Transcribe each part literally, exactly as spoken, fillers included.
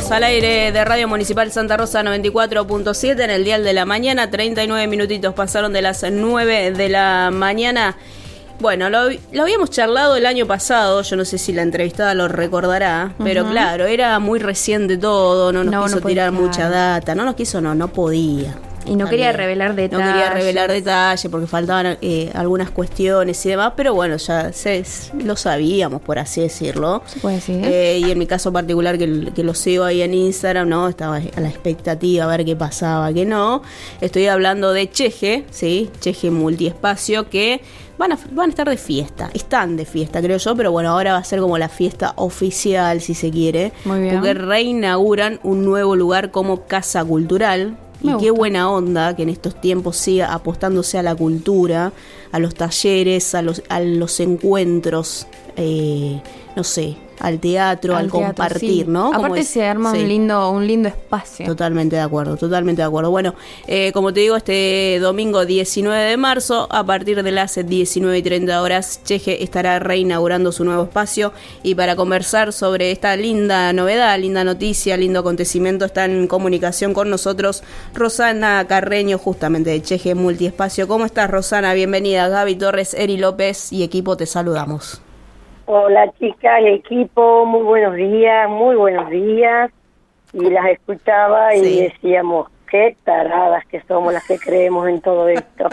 Estamos al aire de Radio Municipal Santa Rosa noventa y cuatro punto siete en el dial de la mañana. treinta y nueve minutitos pasaron de las nueve de la mañana. Bueno, lo, lo habíamos charlado el año pasado, yo no sé si la entrevistada lo recordará, uh-huh. pero claro, era muy reciente todo, no nos no, quiso no tirar estar. mucha data, no nos quiso, no, no podía. Y no quería revelar detalles. No quería revelar detalles porque faltaban eh, algunas cuestiones y demás, pero bueno, ya se, lo sabíamos, por así decirlo. Se puede decir. Eh, y en mi caso particular, que, que lo sigo ahí en Instagram, ¿no? Estaba a la expectativa a ver qué pasaba, qué no. Estoy hablando de Cheje, ¿sí? Cheje Multiespacio, que van a, van a estar de fiesta. Están de fiesta, creo yo, pero bueno, ahora va a ser como la fiesta oficial, si se quiere. Muy bien. Porque reinauguran un nuevo lugar como Casa Cultural. Y qué buena onda que en estos tiempos siga apostándose a la cultura, a los talleres, a los, a los encuentros, eh, no sé, al teatro, al, al teatro, compartir, sí. ¿no? Aparte se arma sí. un lindo un lindo espacio. Totalmente de acuerdo, totalmente de acuerdo. Bueno, eh, como te digo, este domingo diecinueve de marzo, a partir de las diecinueve y treinta horas, Cheje estará reinaugurando su nuevo espacio. Y para conversar sobre esta linda novedad, linda noticia, lindo acontecimiento, está en comunicación con nosotros Rosana Carreño, justamente de Cheje Multiespacio. ¿Cómo estás, Rosana? Bienvenida. Gaby Torres, Eri López y equipo, te saludamos. Hola chicas, equipo, muy buenos días, muy buenos días. Y las escuchaba y sí. decíamos, qué taradas que somos las que creemos en todo esto.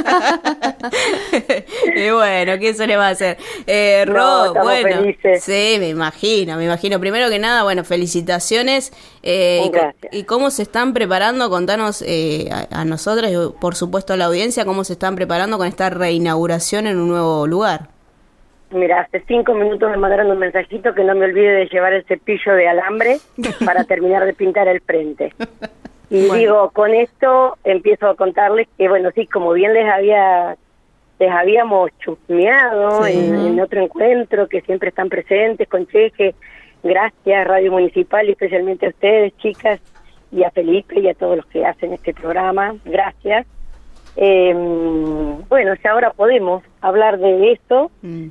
Y bueno, ¿qué se le va a hacer? Eh, no, Ro, bueno, felices. Sí, me imagino, me imagino. Primero que nada, bueno, felicitaciones. Eh, y, y cómo se están preparando, contanos eh, a, a nosotros y por supuesto a la audiencia, cómo se están preparando con esta reinauguración en un nuevo lugar. Mira, hace cinco minutos me mandaron un mensajito que no me olvide de llevar el cepillo de alambre para terminar de pintar el frente. Y bueno. digo, con esto empiezo a contarles que, bueno, sí, como bien les había les habíamos chusmeado sí. en, en otro encuentro, que siempre están presentes con Cheje. Gracias, Radio Municipal, y especialmente a ustedes, chicas, y a Felipe y a todos los que hacen este programa. Gracias. Eh, bueno, ya ahora podemos hablar de esto. Mm.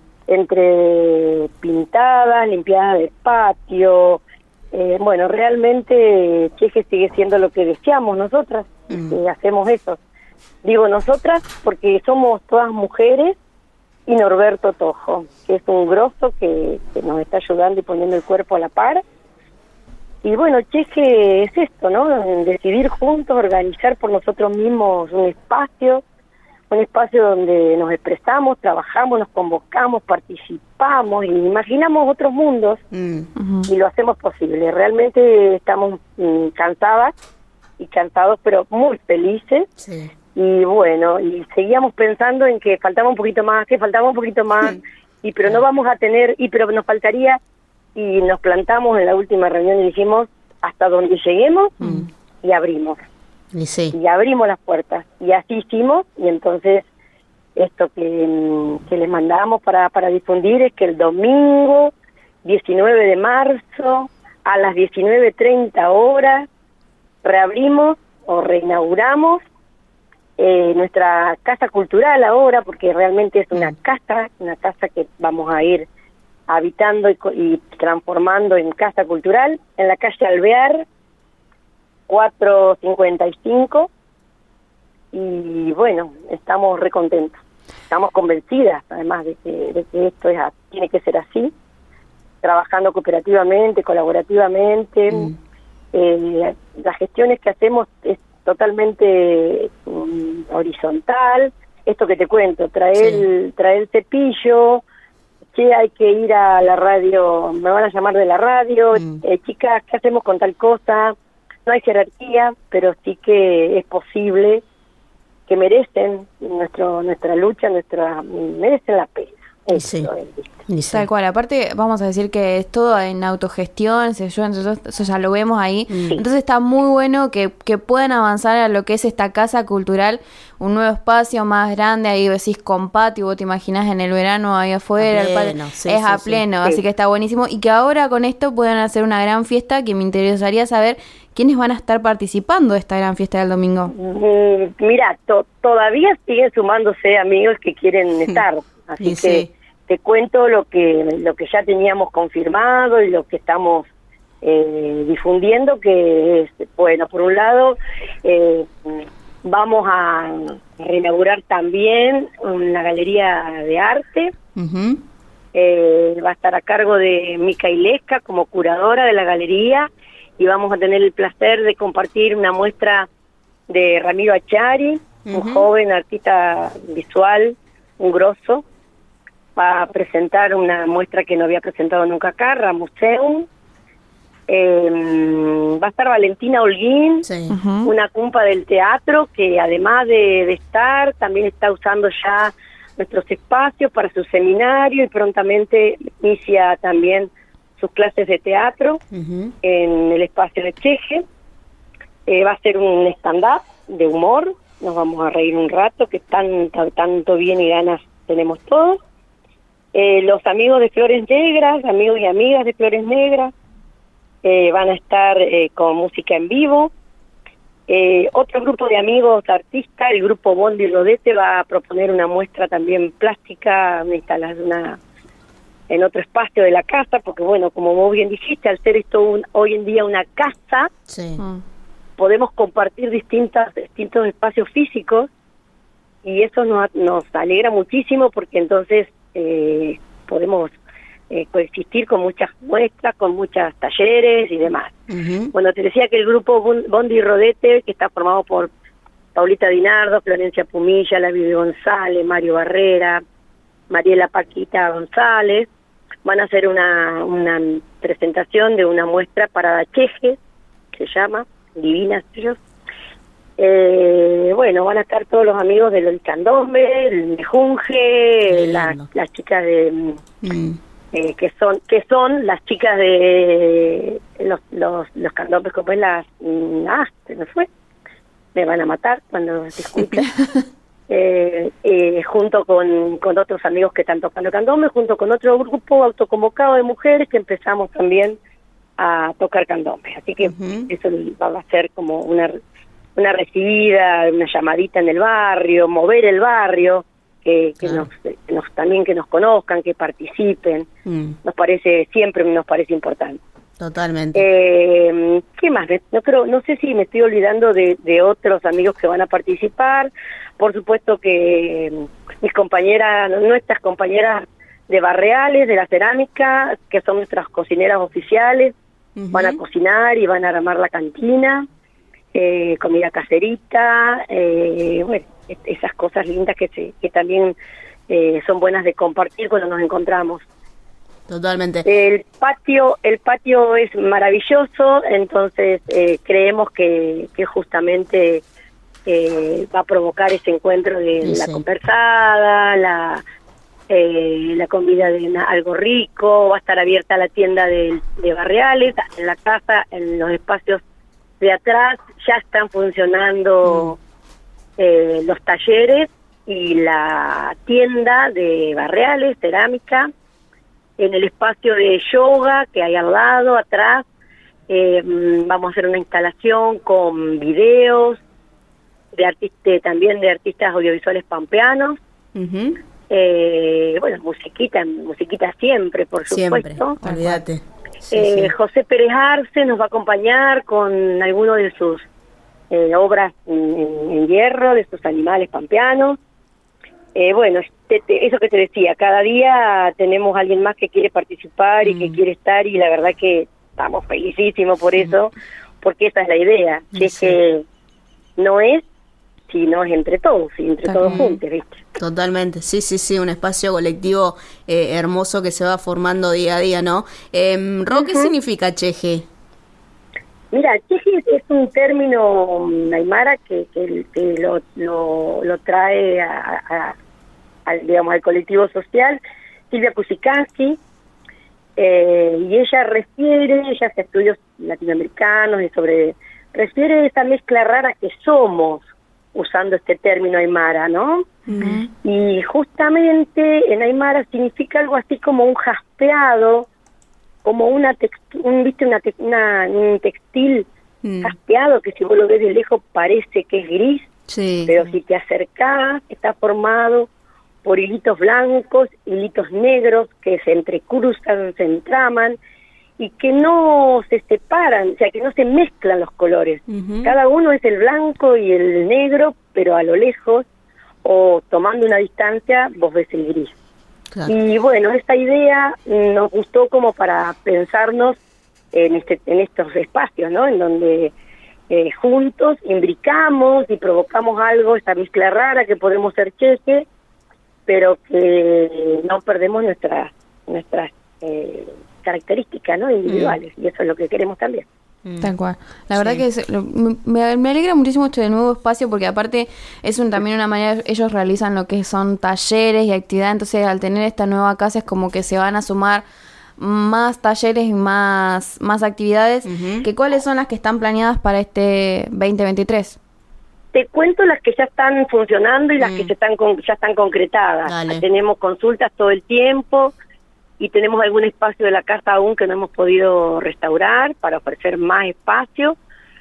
Entre pintadas, limpiadas de patio, eh, bueno, realmente Cheje sigue siendo lo que deseamos nosotras, mm. que hacemos eso. Digo nosotras porque somos todas mujeres y Norberto Tojo, que es un grosso que, que nos está ayudando y poniendo el cuerpo a la par. Y bueno, Cheje es esto, ¿no? Decidir juntos, organizar por nosotros mismos un espacio, un espacio donde nos expresamos, trabajamos, nos convocamos, participamos y imaginamos otros mundos mm. y lo hacemos posible. Realmente estamos mm, cansadas y cansados, pero muy felices. Sí. Y bueno, y seguíamos pensando en que faltaba un poquito más, que faltaba un poquito más, mm. y pero no vamos a tener, y pero nos faltaría, y nos plantamos en la última reunión y dijimos, hasta donde lleguemos, mm. y abrimos. Y, sí. y abrimos las puertas y así hicimos. Y entonces esto que, que les mandamos para, para difundir es que el domingo diecinueve de marzo a las diecinueve treinta horas reabrimos o reinauguramos eh, nuestra casa cultural ahora, porque realmente es una casa, una casa que vamos a ir habitando y, y transformando en casa cultural en la calle Alvear cuatrocientos cincuenta y cinco. Y bueno, estamos recontentos, estamos convencidas además de que, de que esto es, tiene que ser así, trabajando cooperativamente, colaborativamente. mm. eh, las gestiones que hacemos es totalmente um, horizontal. Esto que te cuento, traer, sí. el, traer el cepillo, que hay que ir a la radio, me van a llamar de la radio, mm. eh, chicas, ¿qué hacemos con tal cosa? No hay jerarquía, pero sí que es posible, que merecen nuestro nuestra lucha, nuestra merecen la pena. Sí. Sí. Tal cual, aparte vamos a decir que es todo en autogestión, se ayuda, entonces, eso ya lo vemos ahí. Sí. Entonces está muy bueno que, que puedan avanzar a lo que es esta casa cultural, un nuevo espacio más grande, ahí decís con patio, vos te imaginás en el verano ahí afuera, pleno, el patio, sí, es sí, a sí. pleno, Sí. así que está buenísimo. Y que ahora con esto puedan hacer una gran fiesta, que me interesaría saber quiénes van a estar participando de esta gran fiesta del domingo. Mm, mira, to- todavía siguen sumándose amigos que quieren estar, así sí, que sí. te cuento lo que lo que ya teníamos confirmado y lo que estamos eh, difundiendo, que es, bueno, por un lado, eh, vamos a reinaugurar también una galería de arte. Uh-huh. eh, va a estar a cargo de Mica Ilesca como curadora de la galería, y vamos a tener el placer de compartir una muestra de Ramiro Achari, uh-huh. un joven artista visual, un grosso. Va a presentar una muestra que no había presentado nunca acá, Ramuseum. Eh, va a estar Valentina Holguín, sí. uh-huh. una cumpa del teatro que además de, de estar, también está usando ya nuestros espacios para su seminario, y prontamente inicia también sus clases de teatro uh-huh. en el espacio de Cheje. Eh, va a ser un stand-up de humor, nos vamos a reír un rato, que tanto, tanto bien y ganas tenemos todos. Eh, los amigos de Flores Negras, amigos y amigas de Flores Negras, Eh, van a estar eh, con música en vivo. Eh, otro grupo de amigos artistas, el grupo Bondi Rodete, va a proponer una muestra también plástica, una instalación una, en otro espacio de la casa, porque bueno, como vos bien dijiste, al ser esto un, hoy en día una casa, sí. podemos compartir distintas, distintos espacios físicos, y eso nos, nos alegra muchísimo, porque entonces eh, podemos Eh, coexistir con muchas muestras, con muchos talleres y demás. Uh-huh. Bueno, te decía que el grupo Bondi Rodete, que está formado por Paulita Dinardo, Florencia Pumilla, La Vivi González, Mario Barrera, Mariela Paquita González, van a hacer una, una presentación de una muestra para Cheje, se llama, Divinas ellos. Eh, bueno, van a estar todos los amigos del Candombe, el Mejunje, la, las chicas de... Mm. Eh, que son que son las chicas de los los, los candombes, como es las ah se me fue me van a matar cuando se escucha eh, eh, junto con, con otros amigos que están tocando candombe, junto con otro grupo autoconvocado de mujeres que empezamos también a tocar candombe, así que uh-huh. eso va a ser como una una recibida, una llamadita en el barrio, mover el barrio, que, que, claro. nos, que nos también que nos conozcan, que participen, mm. nos parece, siempre nos parece importante. Totalmente. Eh, ¿Qué más? No creo, no sé si me estoy olvidando de, de otros amigos que van a participar. Por supuesto que mis compañeras, nuestras compañeras de Barreales, de la cerámica, que son nuestras cocineras oficiales, uh-huh. van a cocinar y van a armar la cantina, eh, comida caserita, eh, bueno, esas cosas lindas que se, que también eh, son buenas de compartir cuando nos encontramos. Totalmente. El patio, el patio es maravilloso, entonces eh, creemos que, que justamente eh, va a provocar ese encuentro de, sí, de la sí. conversada, la eh, la comida de una, algo rico. Va a estar abierta la tienda de, de Barreales, en la casa, en los espacios de atrás ya están funcionando mm. Eh, los talleres y la tienda de Barreales, cerámica. En el espacio de yoga que hay al lado, atrás, eh, vamos a hacer una instalación con videos de artistas, también de artistas audiovisuales pampeanos. Uh-huh. Eh, bueno, musiquita, musiquita siempre, por siempre, supuesto. Olvídate. Sí, eh, sí. José Pérez Arce nos va a acompañar con algunos de sus Eh, obras en, en hierro, de estos animales pampeanos. Eh, bueno, te, te, eso que te decía, cada día tenemos alguien más que quiere participar y mm. que quiere estar, y la verdad que estamos felicísimos por eso, porque esa es la idea, que sí. es que no es, sino es entre todos, y entre Está todos bien. juntos, ¿viste? Totalmente, sí, sí, sí, un espacio colectivo eh, hermoso que se va formando día a día, ¿no? Eh, Ro, ¿qué uh-huh. significa Cheje? Mira, Cheje es un término aymara que, que, que lo, lo, lo trae a, a, al, digamos, al colectivo social Silvia Cusicansi, eh, y ella refiere, ella hace estudios latinoamericanos y sobre, refiere esa mezcla rara que somos, usando este término aymara, ¿no? Uh-huh. Y justamente en aymara significa algo así como un jaspeado, como una textu- un, ¿viste? Una, te- una un textil mm. jaspeado que si vos lo ves de lejos parece que es gris, sí. pero si te acercás está formado por hilitos blancos, hilitos negros que se entrecruzan, se entraman, y que no se separan, o sea, que no se mezclan los colores. Uh-huh. Cada uno es el blanco y el negro, pero a lo lejos, o tomando una distancia, vos ves el gris. Claro. Y bueno, esta idea nos gustó como para pensarnos en este en estos espacios, ¿no? En donde eh, juntos imbricamos y provocamos algo, esta mezcla rara que podemos ser cheque, pero que no perdemos nuestras nuestras eh, características, ¿no? Individuales, mm. y eso es lo que queremos también. Tal cual. La verdad sí. que es, me, me alegra muchísimo este nuevo espacio porque aparte es un, también una manera, ellos realizan lo que son talleres y actividades, entonces al tener esta nueva casa es como que se van a sumar más talleres y más, más actividades. Uh-huh. ¿Que cuáles son las que están planeadas para este veinte veintitrés? Te cuento las que ya están funcionando y mm. las que ya están, con, ya están concretadas. Dale. Tenemos consultas todo el tiempo, y tenemos algún espacio de la casa aún que no hemos podido restaurar para ofrecer más espacio.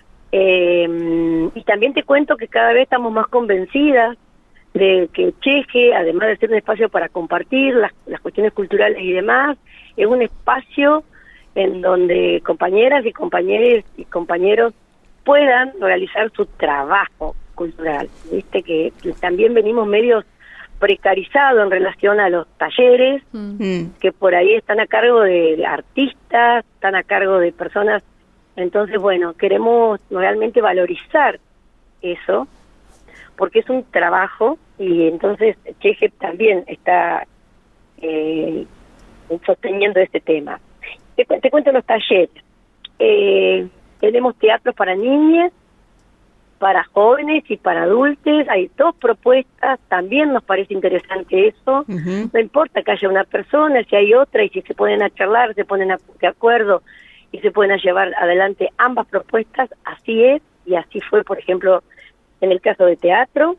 Eh, y también te cuento que cada vez estamos más convencidas de que Cheje, además de ser un espacio para compartir las, las cuestiones culturales y demás, es un espacio en donde compañeras y compañeros y compañeros puedan realizar su trabajo cultural. Viste que, que también venimos medios precarizado en relación a los talleres, mm. que por ahí están a cargo de artistas, están a cargo de personas. Entonces, bueno, queremos realmente valorizar eso, porque es un trabajo, y entonces Cheje también está eh, sosteniendo este tema. Te, te cuento los talleres. Eh, tenemos teatro para niñas, para jóvenes y para adultos. Hay dos propuestas, también nos parece interesante eso. Uh-huh. No importa que haya una persona, si hay otra, y si se ponen a charlar, se ponen a, de acuerdo y se pueden a llevar adelante ambas propuestas, así es, y así fue, por ejemplo, en el caso de teatro.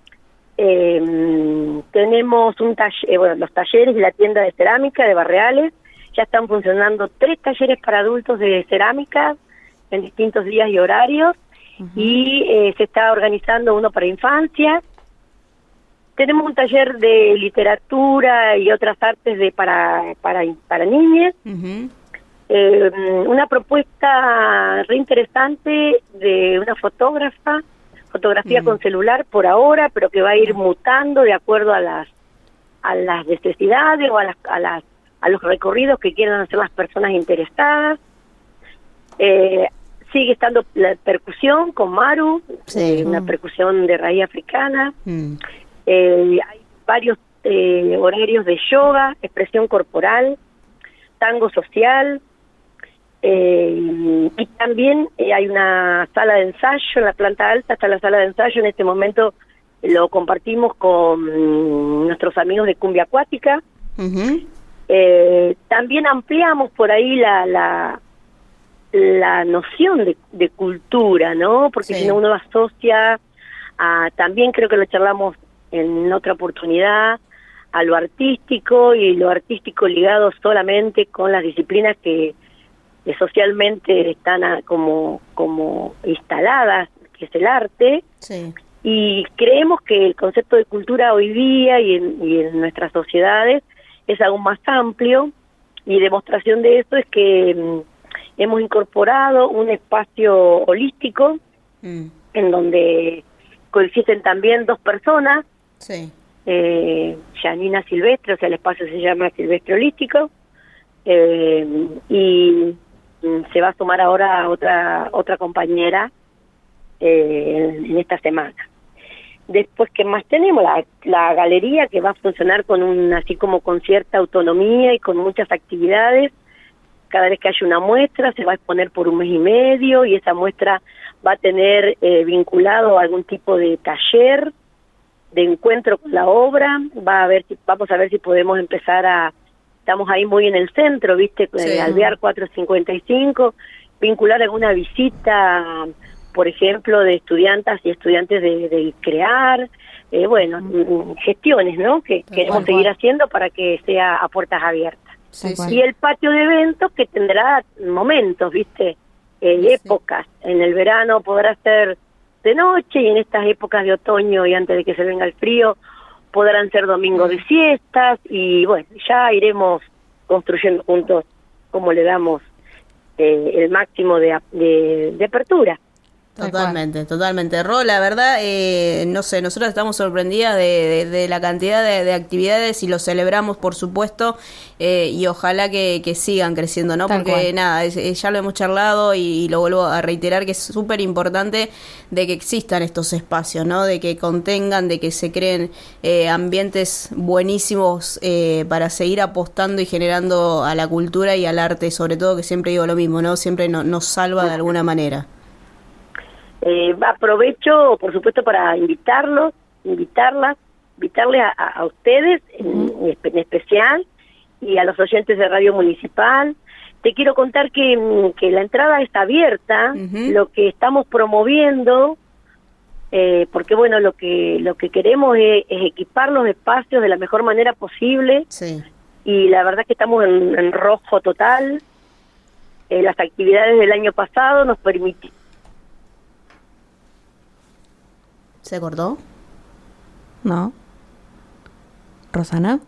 Eh, tenemos un taller, eh, bueno, los talleres y la tienda de cerámica de Barreales, ya están funcionando tres talleres para adultos de cerámica en distintos días y horarios. Uh-huh. Y eh, se está organizando uno para infancia. Tenemos un taller de literatura y otras artes de para para para niñas. Uh-huh. Eh, una propuesta re interesante de una fotógrafa, fotografía uh-huh. con celular por ahora, pero que va a ir mutando de acuerdo a las a las necesidades o a las a las a los recorridos que quieran hacer las personas interesadas. Eh, Sigue estando la percusión con Maru, sí. eh, una mm. percusión de raíz africana. Mm. Eh, hay varios eh, horarios de yoga, expresión corporal, tango social. Eh, y también eh, hay una sala de ensayo en la planta alta, está la sala de ensayo. En este momento lo compartimos con nuestros amigos de Cumbia Acuática. Uh-huh. Eh, también ampliamos por ahí la... la la noción de, de cultura, ¿no? Porque sí. si no uno lo asocia a, también creo que lo charlamos en otra oportunidad, a lo artístico, y lo artístico ligado solamente con las disciplinas que, que socialmente están a, como, como instaladas, que es el arte. Sí. Y creemos que el concepto de cultura hoy día y en, y en nuestras sociedades es aún más amplio, y demostración de eso es que hemos incorporado un espacio holístico mm. en donde coexisten también dos personas, sí. eh, Janina Silvestre, o sea, el espacio se llama Silvestre Holístico, eh, y mm, se va a sumar ahora otra otra compañera eh, en, en esta semana. Después, ¿qué más tenemos? La, la galería, que va a funcionar con un así como con cierta autonomía y con muchas actividades. Cada vez que haya una muestra se va a exponer por un mes y medio, y esa muestra va a tener eh, vinculado a algún tipo de taller, de encuentro con la obra. Va a ver si, vamos a ver si podemos empezar a, estamos ahí muy en el centro, viste, sí. Alvear cuatrocientos cincuenta y cinco, vincular alguna visita, por ejemplo, de estudiantas y estudiantes de, de crear, eh, bueno, mm. gestiones, ¿no? Que Pero queremos cual, seguir cual. haciendo para que sea a puertas abiertas. Sí, sí. Y el patio de eventos, que tendrá momentos, ¿viste? Eh, sí. Épocas. En el verano podrá ser de noche, y en estas épocas de otoño y antes de que se venga el frío podrán ser domingos sí. de siestas, y bueno, ya iremos construyendo juntos cómo le damos eh, el máximo de, de, de apertura. Totalmente, totalmente. Ro, la verdad, eh, no sé, nosotros estamos sorprendidas de, de, de la cantidad de, de actividades y lo celebramos, por supuesto, eh, y ojalá que, que sigan creciendo, ¿no? Tal Porque cual. nada, es, es, ya lo hemos charlado y, y lo vuelvo a reiterar que es súper importante de que existan estos espacios, ¿no? De que contengan, de que se creen eh, ambientes buenísimos eh, para seguir apostando y generando a la cultura y al arte, sobre todo, que siempre digo lo mismo, ¿no? Siempre no, nos salva de alguna manera. Eh, aprovecho, por supuesto, para invitarlos, invitarlas, invitarles a, a ustedes en, en especial y a los oyentes de Radio Municipal. Te quiero contar que, que la entrada está abierta, uh-huh. Lo que estamos promoviendo, eh, porque bueno, lo que lo que queremos es, es equipar los espacios de la mejor manera posible. Sí. Y la verdad que estamos en, en rojo total. Eh, las actividades del año pasado nos permitieron. ¿Se cortó? No. ¿Rosana?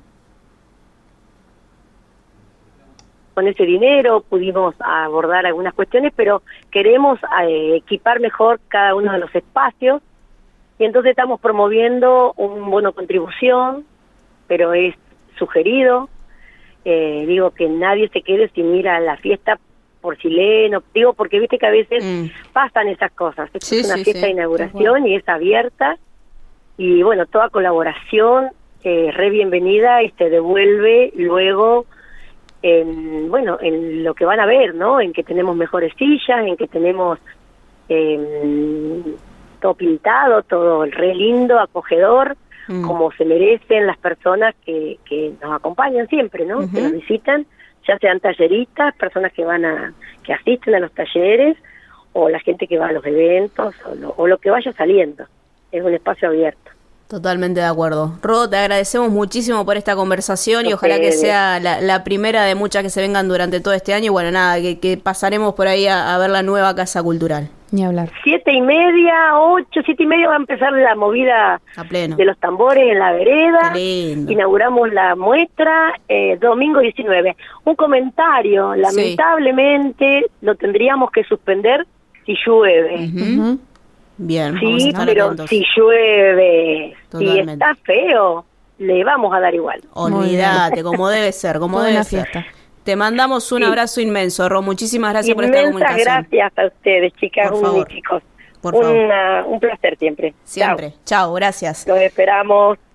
Con ese dinero pudimos abordar algunas cuestiones, pero queremos eh, equipar mejor cada uno de los espacios y entonces estamos promoviendo un bono contribución, pero es sugerido. Eh, digo que nadie se quede sin ir a la fiesta por chileno, digo porque viste que a veces mm. pasan esas cosas. Esto sí, es una sí, fiesta sí. de inauguración bueno. y es abierta y bueno, toda colaboración eh, re bienvenida y se devuelve luego en, bueno, en lo que van a ver, ¿no? En que tenemos mejores sillas, en que tenemos eh, todo pintado, todo re lindo, acogedor, mm. como se merecen las personas que, que nos acompañan siempre, ¿no? Uh-huh. Que nos visitan, ya sean talleristas, personas que van a, que asisten a los talleres, o la gente que va a los eventos, o lo, o lo que vaya saliendo. Es un espacio abierto. Totalmente de acuerdo. Ro, te agradecemos muchísimo por esta conversación y ojalá que sea la, la primera de muchas que se vengan durante todo este año y bueno, nada, que, que pasaremos por ahí a, a ver la nueva Casa Cultural. Ni hablar. Siete y media, ocho, siete y media va a empezar la movida a pleno. De los tambores en la vereda. Qué lindo. Inauguramos la muestra eh, domingo diecinueve. Un comentario, lamentablemente sí. Lo tendríamos que suspender si llueve. Uh-huh. Uh-huh. Bien, sí, pero atentos. Si llueve, Totalmente. Si está feo, le vamos a dar igual. Olvídate, como debe ser, como debe ser. Fiesta. Te mandamos un sí. abrazo inmenso, Ro. Muchísimas gracias Inmensas por esta comunicación. Gracias a ustedes, chicas, por un, favor. chicos. Por favor. Una, un placer siempre. Siempre. Chao, gracias. Los esperamos.